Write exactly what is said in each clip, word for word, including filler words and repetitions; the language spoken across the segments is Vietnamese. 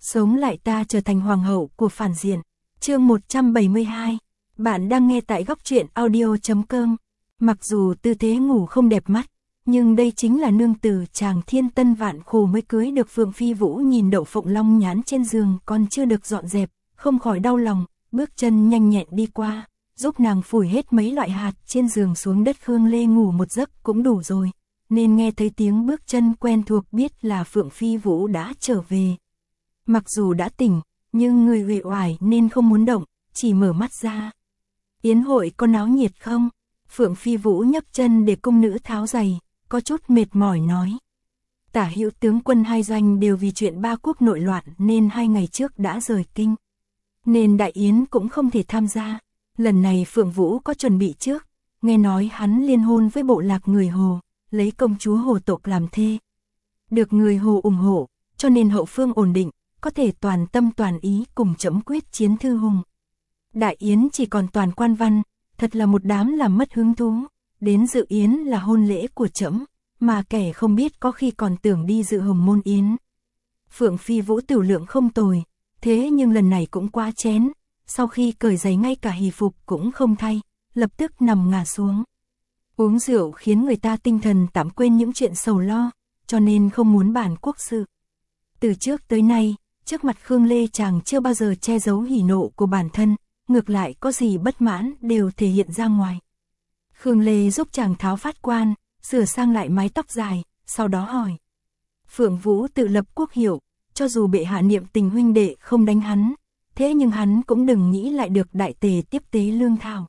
Sống lại ta trở thành hoàng hậu của phản diện. Chương một trăm bảy mươi hai. Bạn đang nghe tại góc truyện audio chấm com. Mặc dù tư thế ngủ không đẹp mắt, nhưng đây chính là nương tử chàng thiên tân vạn khổ mới cưới được. Phượng Phi Vũ nhìn đậu phộng long nhán trên giường còn chưa được dọn dẹp, không khỏi đau lòng, bước chân nhanh nhẹn đi qua, giúp nàng phủi hết mấy loại hạt trên giường xuống đất. Khương Lê ngủ một giấc cũng đủ rồi, nên nghe thấy tiếng bước chân quen thuộc biết là Phượng Phi Vũ đã trở về. Mặc dù đã tỉnh, nhưng người uể oải nên không muốn động, chỉ mở mắt ra. Yến hội có náo nhiệt không? Phượng Phi Vũ nhấc chân để cung nữ tháo giày, có chút mệt mỏi nói. Tả hữu tướng quân hai doanh đều vì chuyện ba quốc nội loạn nên hai ngày trước đã rời kinh, nên đại yến cũng không thể tham gia. Lần này Phượng Vũ có chuẩn bị trước, nghe nói hắn liên hôn với bộ lạc người Hồ, lấy công chúa Hồ Tộc làm thê. Được người Hồ ủng hộ, cho nên hậu phương ổn định, có thể toàn tâm toàn ý cùng chấm quyết chiến Thư Hùng. Đại yến chỉ còn toàn quan văn, thật là một đám làm mất hứng thú. Đến dự yến là hôn lễ của trẫm, mà kẻ không biết có khi còn tưởng đi dự hồng môn yến. Phượng Phi Vũ tiểu lượng không tồi, thế nhưng lần này cũng quá chén. Sau khi cởi giày ngay cả hỷ phục cũng không thay, lập tức nằm ngả xuống. Uống rượu khiến người ta tinh thần tạm quên những chuyện sầu lo, cho nên không muốn bàn quốc sự. Từ trước tới nay, trước mặt Khương Lê chàng chưa bao giờ che giấu hỉ nộ của bản thân, ngược lại có gì bất mãn đều thể hiện ra ngoài. Khương Lê giúp chàng tháo phát quan, sửa sang lại mái tóc dài, sau đó hỏi. Phượng Vũ tự lập quốc hiệu, cho dù bệ hạ niệm tình huynh đệ không đánh hắn, thế nhưng hắn cũng đừng nghĩ lại được đại tề tiếp tế lương thảo.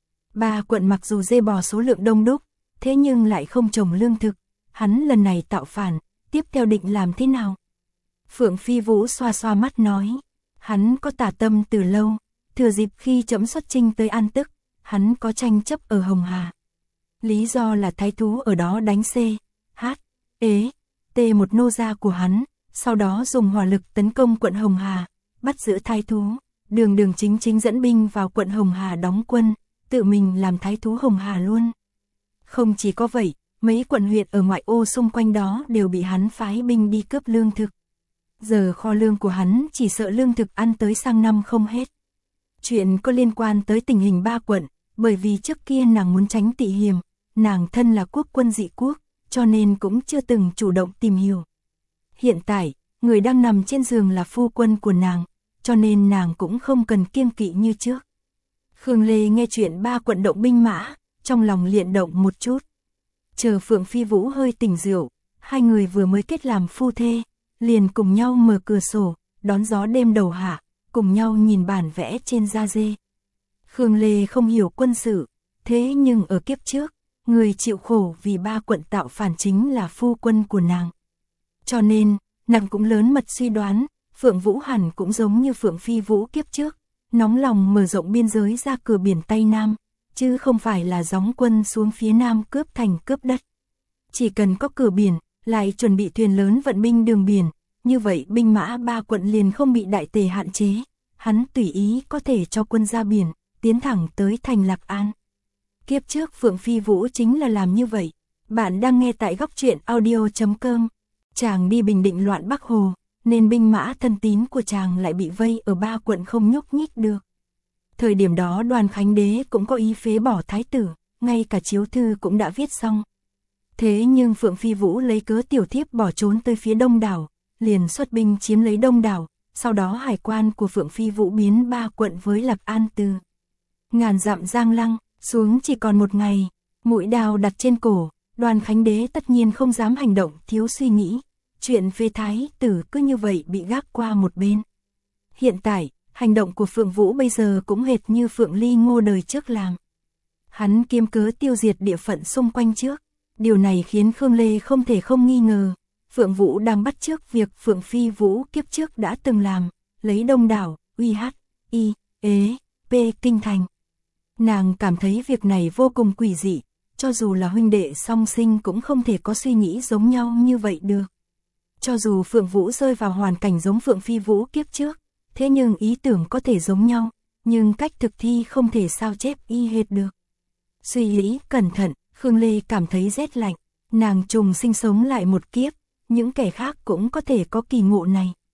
Ba quận mặc dù dê bò số lượng đông đúc, thế nhưng lại không trồng lương thực, hắn lần này tạo phản, tiếp theo định làm thế nào? Phượng Phi Vũ xoa xoa mắt nói, hắn có tà tâm từ lâu, thừa dịp khi trẫm xuất chinh tới An Tức, hắn có tranh chấp ở Hồng Hà. Lý do là thái thú ở đó đánh C, H, Ế, T một nô gia của hắn, sau đó dùng hỏa lực tấn công quận Hồng Hà, bắt giữ thái thú, đường đường chính chính dẫn binh vào quận Hồng Hà đóng quân, tự mình làm thái thú Hồng Hà luôn. Không chỉ có vậy, mấy quận huyện ở ngoại ô xung quanh đó đều bị hắn phái binh đi cướp lương thực. Giờ kho lương của hắn chỉ sợ lương thực ăn tới sang năm không hết. Chuyện có liên quan tới tình hình ba quận, bởi vì trước kia nàng muốn tránh tị hiểm, nàng thân là quốc quân dị quốc, cho nên cũng chưa từng chủ động tìm hiểu. Hiện tại, người đang nằm trên giường là phu quân của nàng, cho nên nàng cũng không cần kiêng kỵ như trước. Khương Lê nghe chuyện ba quận động binh mã, trong lòng liền động một chút. Chờ Phượng Phi Vũ hơi tỉnh rượu, hai người vừa mới kết làm phu thê, liền cùng nhau mở cửa sổ, đón gió đêm đầu hạ, cùng nhau nhìn bản vẽ trên da dê. Khương Lê không hiểu quân sự, thế nhưng ở kiếp trước, người chịu khổ vì ba quận tạo phản chính là phu quân của nàng. Cho nên, nàng cũng lớn mật suy đoán, Phượng Vũ hẳn cũng giống như Phượng Phi Vũ kiếp trước, nóng lòng mở rộng biên giới ra cửa biển Tây Nam, chứ không phải là gióng quân xuống phía Nam cướp thành cướp đất. Chỉ cần có cửa biển, lại chuẩn bị thuyền lớn vận binh đường biển, như vậy binh mã ba quận liền không bị đại tề hạn chế, hắn tùy ý có thể cho quân ra biển, tiến thẳng tới thành Lạc An. Kiếp trước Phượng Phi Vũ chính là làm như vậy. Bạn đang nghe tại góc truyện audio chấm com. Chàng đi bình định loạn Bắc Hồ, nên binh mã thân tín của chàng lại bị vây ở ba quận không nhúc nhích được. Thời điểm đó Đoàn Khánh Đế cũng có ý phế bỏ thái tử, ngay cả chiếu thư cũng đã viết xong. Thế nhưng Phượng Phi Vũ lấy cớ tiểu thiếp bỏ trốn tới phía đông đảo, liền xuất binh chiếm lấy đông đảo, sau đó hải quan của Phượng Phi Vũ biến ba quận với Lạc An từ ngàn dặm giang lăng, xuống chỉ còn một ngày, mũi đao đặt trên cổ, Đoàn Khánh Đế tất nhiên không dám hành động thiếu suy nghĩ, chuyện phế thái tử cứ như vậy bị gác qua một bên. Hiện tại, hành động của Phượng Vũ bây giờ cũng hệt như Phượng Ly Ngô đời trước làm. Hắn kiếm cớ tiêu diệt địa phận xung quanh trước, điều này khiến Khương Lê không thể không nghi ngờ, Phượng Vũ đang bắt chước việc Phượng Phi Vũ kiếp trước đã từng làm, lấy đông đảo, uy hát, y, ế, p kinh thành. Nàng cảm thấy việc này vô cùng quỷ dị, cho dù là huynh đệ song sinh cũng không thể có suy nghĩ giống nhau như vậy được. Cho dù Phượng Vũ rơi vào hoàn cảnh giống Phượng Phi Vũ kiếp trước, thế nhưng ý tưởng có thể giống nhau, nhưng cách thực thi không thể sao chép y hệt được. Suy nghĩ cẩn thận, Khương Lê cảm thấy rét lạnh, nàng trùng sinh sống lại một kiếp, những kẻ khác cũng có thể có kỳ ngộ này.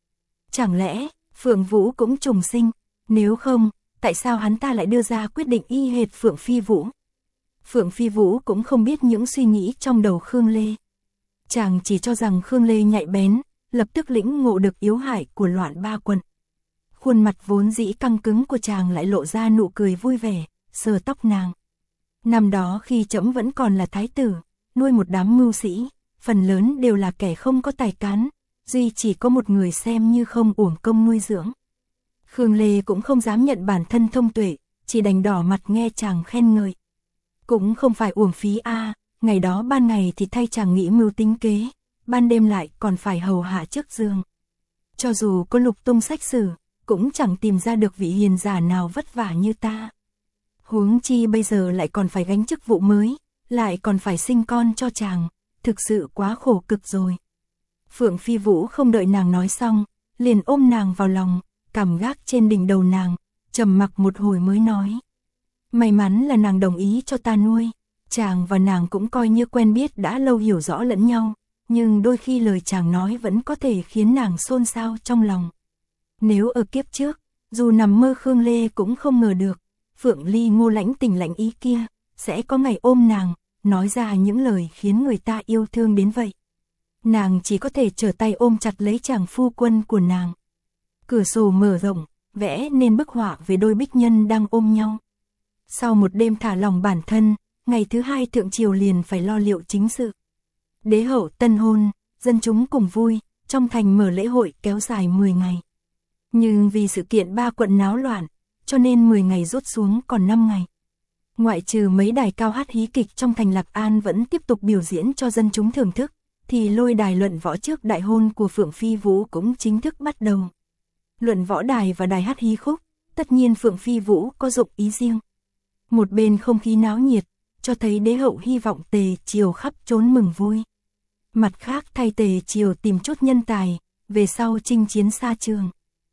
Chẳng lẽ, Phượng Vũ cũng trùng sinh? Nếu không, tại sao hắn ta lại đưa ra quyết định y hệt Phượng Phi Vũ? Phượng Phi Vũ cũng không biết những suy nghĩ trong đầu Khương Lê. Chàng chỉ cho rằng Khương Lê nhạy bén, lập tức lĩnh ngộ được yếu hại của Loạn Ba Quận. Khuôn mặt vốn dĩ căng cứng của chàng lại lộ ra nụ cười vui vẻ, sờ tóc nàng. Năm đó khi trẫm vẫn còn là thái tử, nuôi một đám mưu sĩ, phần lớn đều là kẻ không có tài cán, duy chỉ có một người xem như không uổng công nuôi dưỡng. Khương Lê cũng không dám nhận bản thân thông tuệ, chỉ đành đỏ mặt nghe chàng khen ngợi. Cũng không phải uổng phí a, à, ngày đó ban ngày thì thay chàng nghĩ mưu tính kế, ban đêm lại còn phải hầu hạ trước giường. Cho dù có lục tung sách sử, cũng chẳng tìm ra được vị hiền giả nào vất vả như ta. Huống chi bây giờ lại còn phải gánh chức vụ mới, lại còn phải sinh con cho chàng, thực sự quá khổ cực rồi. Phượng Phi Vũ không đợi nàng nói xong, liền ôm nàng vào lòng, cằm gác trên đỉnh đầu nàng, trầm mặc một hồi mới nói. May mắn là nàng đồng ý cho ta nuôi, chàng và nàng cũng coi như quen biết đã lâu hiểu rõ lẫn nhau, nhưng đôi khi lời chàng nói vẫn có thể khiến nàng xôn xao trong lòng. Nếu ở kiếp trước, dù nằm mơ Khương Lê cũng không ngờ được, Phượng Ly Ngô lãnh tình lãnh ý kia, sẽ có ngày ôm nàng, nói ra những lời khiến người ta yêu thương đến vậy. Nàng chỉ có thể trở tay ôm chặt lấy chàng phu quân của nàng. Cửa sổ mở rộng, vẽ nên bức họa về đôi bích nhân đang ôm nhau. Sau một đêm thả lòng bản thân, ngày thứ hai thượng triều liền phải lo liệu chính sự. Đế hậu tân hôn, dân chúng cùng vui, trong thành mở lễ hội kéo dài mười ngày. Nhưng vì sự kiện ba quận náo loạn, cho nên mười ngày rút xuống còn năm ngày. Ngoại trừ mấy đài cao hát hí kịch trong thành Lạc An vẫn tiếp tục biểu diễn cho dân chúng thưởng thức, thì lôi đài luận võ trước đại hôn của Phượng Phi Vũ cũng chính thức bắt đầu. Luận võ đài và đài hát hí khúc, tất nhiên Phượng Phi Vũ có dụng ý riêng. Một bên không khí náo nhiệt, cho thấy đế hậu hy vọng Tề triều khắp trốn mừng vui. Mặt khác thay Tề triều tìm chút nhân tài, về sau chinh chiến xa trường.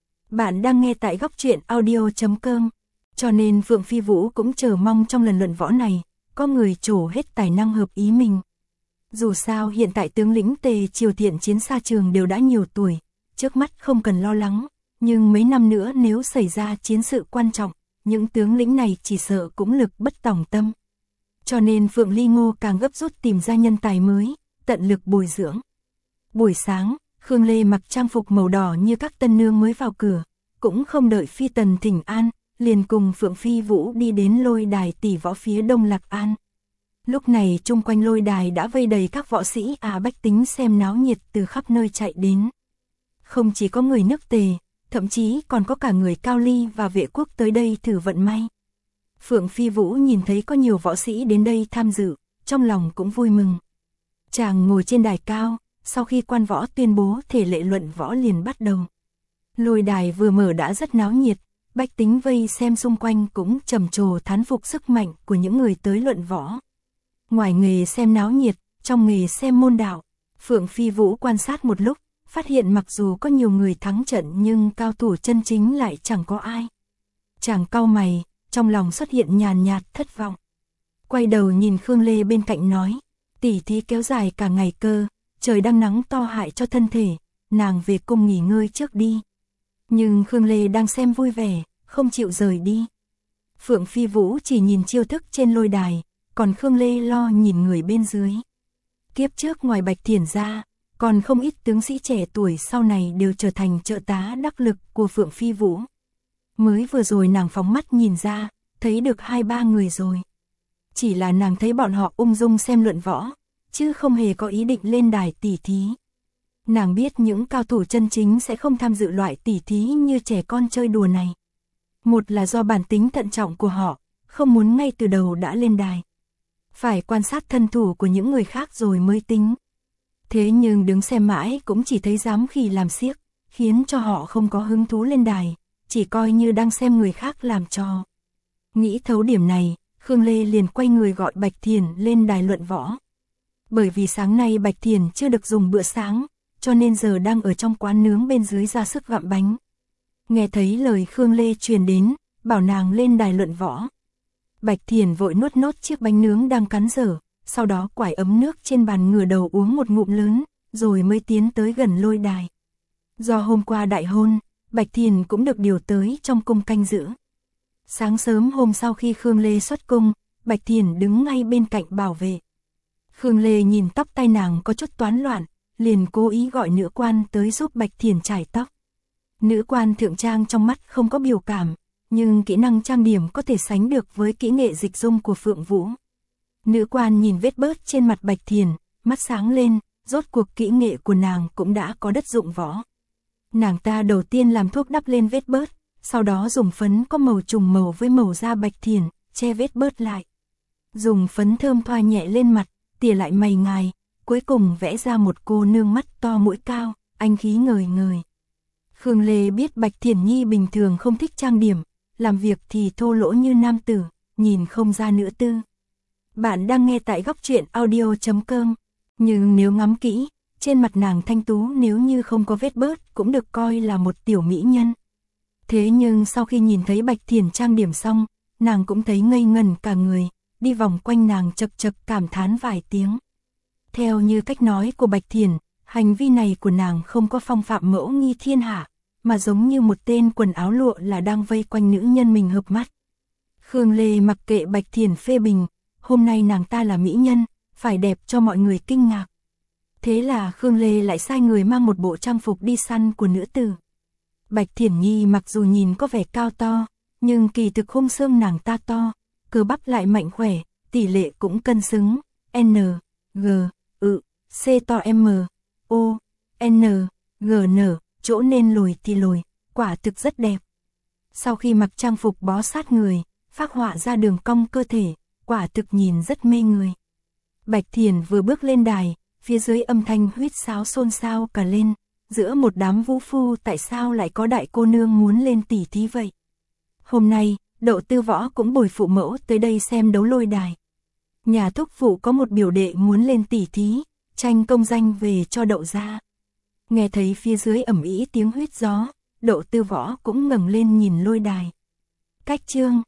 Bạn đang nghe tại góc truyện audio chấm com, cho nên Phượng Phi Vũ cũng chờ mong trong lần luận võ này, có người trổ hết tài năng hợp ý mình. Dù sao hiện tại tướng lĩnh Tề triều thiện chiến xa trường đều đã nhiều tuổi, trước mắt không cần lo lắng, nhưng mấy năm nữa nếu xảy ra chiến sự quan trọng, những tướng lĩnh này chỉ sợ cũng lực bất tòng tâm. Cho nên Phượng Ly Ngô càng gấp rút tìm ra nhân tài mới, tận lực bồi dưỡng. Buổi sáng, Khương Lê mặc trang phục màu đỏ như các tân nương mới vào cửa, cũng không đợi phi tần thỉnh an, liền cùng Phượng Phi Vũ đi đến lôi đài tỷ võ phía đông Lạc An. Lúc này chung quanh lôi đài đã vây đầy các võ sĩ à bách tính xem náo nhiệt từ khắp nơi chạy đến. Không chỉ có người nước Tề, thậm chí còn có cả người Cao Ly và vệ quốc tới đây thử vận may. Phượng Phi Vũ nhìn thấy có nhiều võ sĩ đến đây tham dự, trong lòng cũng vui mừng. Chàng ngồi trên đài cao, sau khi quan võ tuyên bố thể lệ luận võ liền bắt đầu. Lôi đài vừa mở đã rất náo nhiệt, bách tính vây xem xung quanh cũng trầm trồ thán phục sức mạnh của những người tới luận võ. Ngoài nghề xem náo nhiệt, trong nghề xem môn đạo, Phượng Phi Vũ quan sát một lúc, phát hiện mặc dù có nhiều người thắng trận nhưng cao thủ chân chính lại chẳng có ai. Chàng cau mày, trong lòng xuất hiện nhàn nhạt thất vọng. Quay đầu nhìn Khương Lê bên cạnh nói, tỉ thí kéo dài cả ngày cơ, trời đang nắng to hại cho thân thể, nàng về cung nghỉ ngơi trước đi. Nhưng Khương Lê đang xem vui vẻ, không chịu rời đi. Phượng Phi Vũ chỉ nhìn chiêu thức trên lôi đài, còn Khương Lê lo nhìn người bên dưới. Kiếp trước ngoài Bạch Thiển ra, còn không ít tướng sĩ trẻ tuổi sau này đều trở thành trợ tá đắc lực của Phượng Phi Vũ. Mới vừa rồi nàng phóng mắt nhìn ra, thấy được hai ba người rồi. Chỉ là nàng thấy bọn họ ung dung xem luận võ, chứ không hề có ý định lên đài tỉ thí. Nàng biết những cao thủ chân chính sẽ không tham dự loại tỉ thí như trẻ con chơi đùa này. Một là do bản tính thận trọng của họ, không muốn ngay từ đầu đã lên đài. Phải quan sát thân thủ của những người khác rồi mới tính. Thế nhưng đứng xem mãi cũng chỉ thấy dám khỉ làm xiếc, khiến cho họ không có hứng thú lên đài, chỉ coi như đang xem người khác làm trò. Nghĩ thấu điểm này, Khương Lê liền quay người gọi Bạch Thiển lên đài luận võ. Bởi vì sáng nay Bạch Thiển chưa được dùng bữa sáng, cho nên giờ đang ở trong quán nướng bên dưới ra sức gặm bánh. Nghe thấy lời Khương Lê truyền đến, bảo nàng lên đài luận võ. Bạch Thiển vội nuốt nốt chiếc bánh nướng đang cắn dở, sau đó quải ấm nước trên bàn ngửa đầu uống một ngụm lớn, rồi mới tiến tới gần lôi đài. Do hôm qua đại hôn, Bạch Thiền cũng được điều tới trong cung canh giữ. Sáng sớm hôm sau khi Khương Lê xuất cung, Bạch Thiền đứng ngay bên cạnh bảo vệ. Khương Lê nhìn tóc tai nàng có chút toán loạn, liền cố ý gọi nữ quan tới giúp Bạch Thiền chải tóc. Nữ quan thượng trang trong mắt không có biểu cảm, nhưng kỹ năng trang điểm có thể sánh được với kỹ nghệ dịch dung của Phượng Vũ. Nữ quan nhìn vết bớt trên mặt Bạch Thiền, mắt sáng lên, rốt cuộc kỹ nghệ của nàng cũng đã có đất dụng võ. Nàng ta đầu tiên làm thuốc đắp lên vết bớt, sau đó dùng phấn có màu trùng màu với màu da Bạch Thiền, che vết bớt lại. Dùng phấn thơm thoa nhẹ lên mặt, tỉa lại mày ngài, cuối cùng vẽ ra một cô nương mắt to mũi cao, anh khí ngời ngời. Khương Lê biết Bạch Thiền Nhi bình thường không thích trang điểm, làm việc thì thô lỗ như nam tử, nhìn không ra nữ tư. Bạn đang nghe tại góc truyện audio chấm com, nhưng nếu ngắm kỹ, trên mặt nàng thanh tú nếu như không có vết bớt cũng được coi là một tiểu mỹ nhân. Thế nhưng sau khi nhìn thấy Bạch Thiền trang điểm xong, nàng cũng thấy ngây ngần cả người, đi vòng quanh nàng chật chật cảm thán vài tiếng. Theo như cách nói của Bạch Thiền, hành vi này của nàng không có phong phạm mẫu nghi thiên hạ, mà giống như một tên quần áo lụa là đang vây quanh nữ nhân mình hợp mắt. Khương Lê mặc kệ Bạch Thiền phê bình, hôm nay nàng ta là mỹ nhân, phải đẹp cho mọi người kinh ngạc. Thế là Khương Lê lại sai người mang một bộ trang phục đi săn của nữ tử. Bạch Thiền Nhi mặc dù nhìn có vẻ cao to, nhưng kỳ thực khung xương nàng ta to, cơ bắp lại mạnh khỏe, tỷ lệ cũng cân xứng, N, G, ự, C to M, O, N, G N, chỗ nên lồi thì lồi, quả thực rất đẹp. Sau khi mặc trang phục bó sát người, phác họa ra đường cong cơ thể, quả thực nhìn rất mê người. Bạch Thiền vừa bước lên đài, phía dưới âm thanh huýt sáo xôn xao cả lên, giữa một đám vũ phu tại sao lại có đại cô nương muốn lên tỉ thí vậy. Hôm nay, Đậu Tư Võ cũng bồi phụ mẫu tới đây xem đấu lôi đài. Nhà thúc phụ có một biểu đệ muốn lên tỉ thí, tranh công danh về cho Đậu gia. Nghe thấy phía dưới ầm ĩ tiếng huýt gió, Đậu Tư Võ cũng ngẩng lên nhìn lôi đài. Cách chương